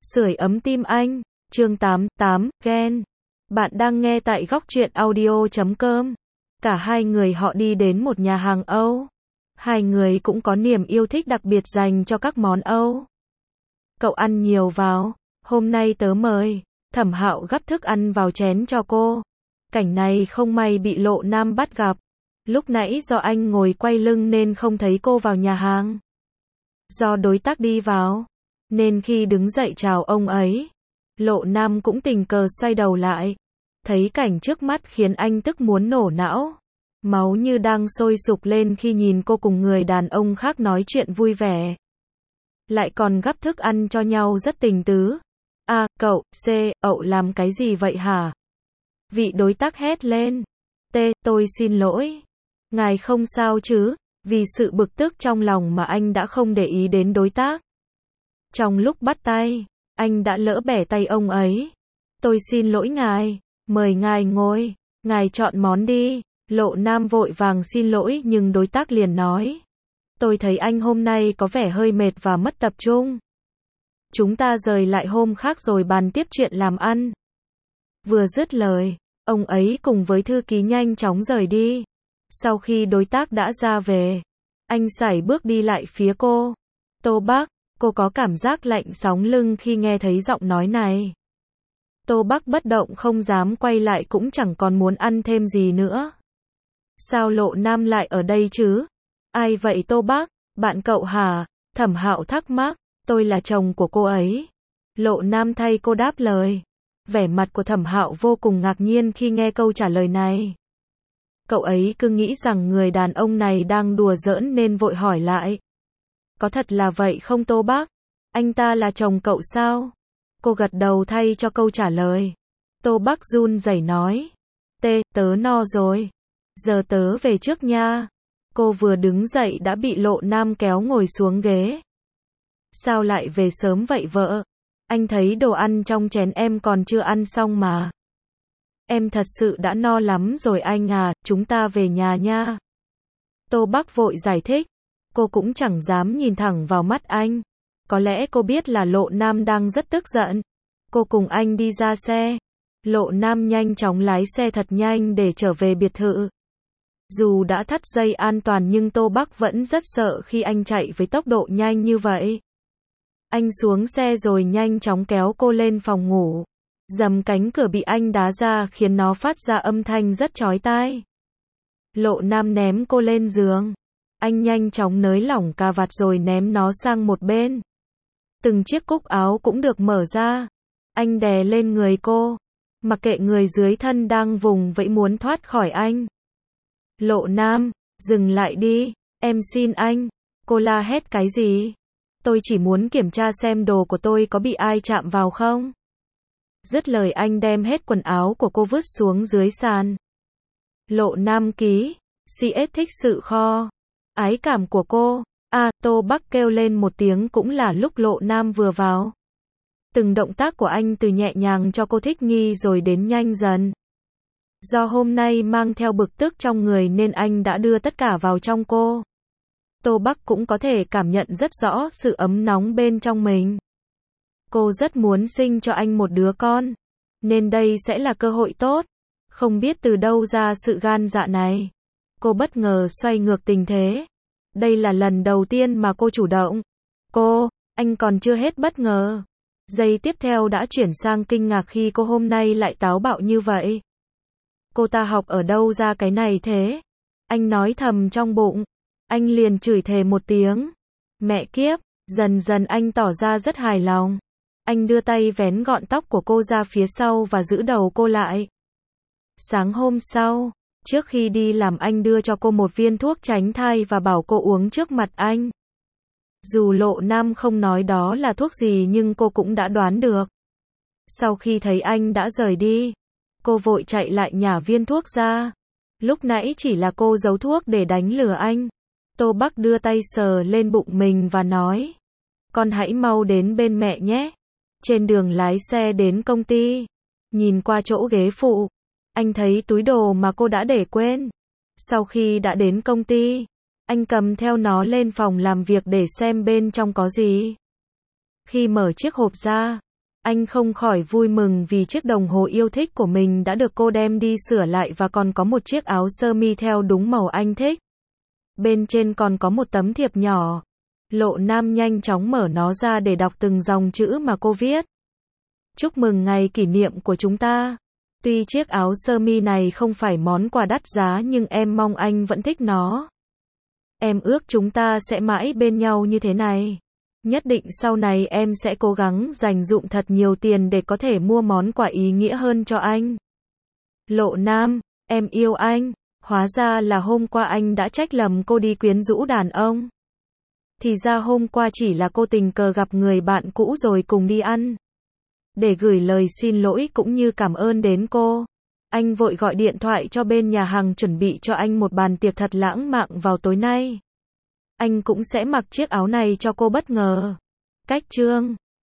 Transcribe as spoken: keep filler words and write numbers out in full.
Sưởi ấm tim anh, chương tám, tám, ghen. Bạn đang nghe tại góc truyện audio chấm com. Cả hai người họ đi đến một nhà hàng Âu. Hai người cũng có niềm yêu thích đặc biệt dành cho các món Âu. Cậu ăn nhiều vào, hôm nay tớ mời. Thẩm Hạo gắp thức ăn vào chén cho cô. Cảnh này không may bị Lộ Nam bắt gặp. Lúc nãy do anh ngồi quay lưng nên không thấy cô vào nhà hàng. Do đối tác đi vào, nên khi đứng dậy chào ông ấy, Lộ Nam cũng tình cờ xoay đầu lại. Thấy cảnh trước mắt khiến anh tức muốn nổ não. Máu như đang sôi sục lên khi nhìn cô cùng người đàn ông khác nói chuyện vui vẻ. Lại còn gắp thức ăn cho nhau rất tình tứ. À, cậu, C, ậu làm cái gì vậy hả? Vị đối tác hét lên. T, tôi xin lỗi. Ngài không sao chứ? Vì sự bực tức trong lòng mà anh đã không để ý đến đối tác. Trong lúc bắt tay, anh đã lỡ bẻ tay ông ấy. Tôi xin lỗi ngài, mời ngài ngồi, ngài chọn món đi. Lộ Nam vội vàng xin lỗi nhưng đối tác liền nói. Tôi thấy anh hôm nay có vẻ hơi mệt và mất tập trung. Chúng ta rời lại hôm khác rồi bàn tiếp chuyện làm ăn. Vừa dứt lời, ông ấy cùng với thư ký nhanh chóng rời đi. Sau khi đối tác đã ra về, anh sải bước đi lại phía cô. Tô Bắc, cô có cảm giác lạnh sóng lưng khi nghe thấy giọng nói này. Tô Bắc bất động không dám quay lại cũng chẳng còn muốn ăn thêm gì nữa. Sao Lộ Nam lại ở đây chứ? Ai vậy Tô Bắc? Bạn cậu hả? Thẩm Hạo thắc mắc. Tôi là chồng của cô ấy. Lộ Nam thay cô đáp lời. Vẻ mặt của Thẩm Hạo vô cùng ngạc nhiên khi nghe câu trả lời này. Cậu ấy cứ nghĩ rằng người đàn ông này đang đùa giỡn nên vội hỏi lại. Có thật là vậy không Tô Bắc? Anh ta là chồng cậu sao? Cô gật đầu thay cho câu trả lời. Tô Bắc run rẩy nói. T, tớ no rồi. Giờ tớ về trước nha. Cô vừa đứng dậy đã bị Lộ Nam kéo ngồi xuống ghế. Sao lại về sớm vậy vợ? Anh thấy đồ ăn trong chén em còn chưa ăn xong mà. Em thật sự đã no lắm rồi anh à, chúng ta về nhà nha. Tô Bắc vội giải thích. Cô cũng chẳng dám nhìn thẳng vào mắt anh. Có lẽ cô biết là Lộ Nam đang rất tức giận. Cô cùng anh đi ra xe. Lộ Nam nhanh chóng lái xe thật nhanh để trở về biệt thự. Dù đã thắt dây an toàn nhưng Tô Bắc vẫn rất sợ khi anh chạy với tốc độ nhanh như vậy. Anh xuống xe rồi nhanh chóng kéo cô lên phòng ngủ. Dầm cánh cửa bị anh đá ra khiến nó phát ra âm thanh rất chói tai. Lộ Nam ném cô lên giường. Anh nhanh chóng nới lỏng cà vạt rồi ném nó sang một bên. Từng chiếc cúc áo cũng được mở ra. Anh đè lên người cô. Mặc kệ người dưới thân đang vùng vẫy muốn thoát khỏi anh. Lộ Nam, dừng lại đi, em xin anh. Cô la hét cái gì? Tôi chỉ muốn kiểm tra xem đồ của tôi có bị ai chạm vào không. Dứt lời anh đem hết quần áo của cô vứt xuống dưới sàn. Lộ Nam ký, xê ét thích sự kho. Ái cảm của cô. À, Tô Bắc kêu lên một tiếng cũng là lúc Lộ Nam vừa vào. Từng động tác của anh từ nhẹ nhàng cho cô thích nghi rồi đến nhanh dần. Do hôm nay mang theo bực tức trong người nên anh đã đưa tất cả vào trong cô. Tô Bắc cũng có thể cảm nhận rất rõ sự ấm nóng bên trong mình. Cô rất muốn sinh cho anh một đứa con. Nên đây sẽ là cơ hội tốt. Không biết từ đâu ra sự gan dạ này. Cô bất ngờ xoay ngược tình thế. Đây là lần đầu tiên mà cô chủ động. Cô, anh còn chưa hết bất ngờ. Giây tiếp theo đã chuyển sang kinh ngạc khi cô hôm nay lại táo bạo như vậy. Cô ta học ở đâu ra cái này thế? Anh nói thầm trong bụng. Anh liền chửi thề một tiếng. Mẹ kiếp, dần dần anh tỏ ra rất hài lòng. Anh đưa tay vén gọn tóc của cô ra phía sau và giữ đầu cô lại. Sáng hôm sau, trước khi đi làm anh đưa cho cô một viên thuốc tránh thai và bảo cô uống trước mặt anh. Dù Lộ Nam không nói đó là thuốc gì nhưng cô cũng đã đoán được. Sau khi thấy anh đã rời đi, cô vội chạy lại nhả viên thuốc ra. Lúc nãy chỉ là cô giấu thuốc để đánh lừa anh. Tô Bắc đưa tay sờ lên bụng mình và nói. Con hãy mau đến bên mẹ nhé. Trên đường lái xe đến công ty, nhìn qua chỗ ghế phụ, anh thấy túi đồ mà cô đã để quên. Sau khi đã đến công ty, anh cầm theo nó lên phòng làm việc để xem bên trong có gì. Khi mở chiếc hộp ra, Anh không khỏi vui mừng vì chiếc đồng hồ yêu thích của mình đã được cô đem đi sửa lại và còn có một chiếc áo sơ mi theo đúng màu anh thích. Bên trên còn có một tấm thiệp nhỏ. Lộ Nam nhanh chóng mở nó ra để đọc từng dòng chữ mà cô viết. Chúc mừng ngày kỷ niệm của chúng ta. Tuy chiếc áo sơ mi này không phải món quà đắt giá nhưng em mong anh vẫn thích nó. Em ước chúng ta sẽ mãi bên nhau như thế này. Nhất định sau này em sẽ cố gắng dành dụm thật nhiều tiền để có thể mua món quà ý nghĩa hơn cho anh. Lộ Nam, em yêu anh. Hóa ra là hôm qua anh đã trách lầm cô đi quyến rũ đàn ông. Thì ra hôm qua chỉ là cô tình cờ gặp người bạn cũ rồi cùng đi ăn. Để gửi lời xin lỗi cũng như cảm ơn đến cô, anh vội gọi điện thoại cho bên nhà hàng chuẩn bị cho anh một bàn tiệc thật lãng mạn vào tối nay. Anh cũng sẽ mặc chiếc áo này cho cô bất ngờ. Cách chương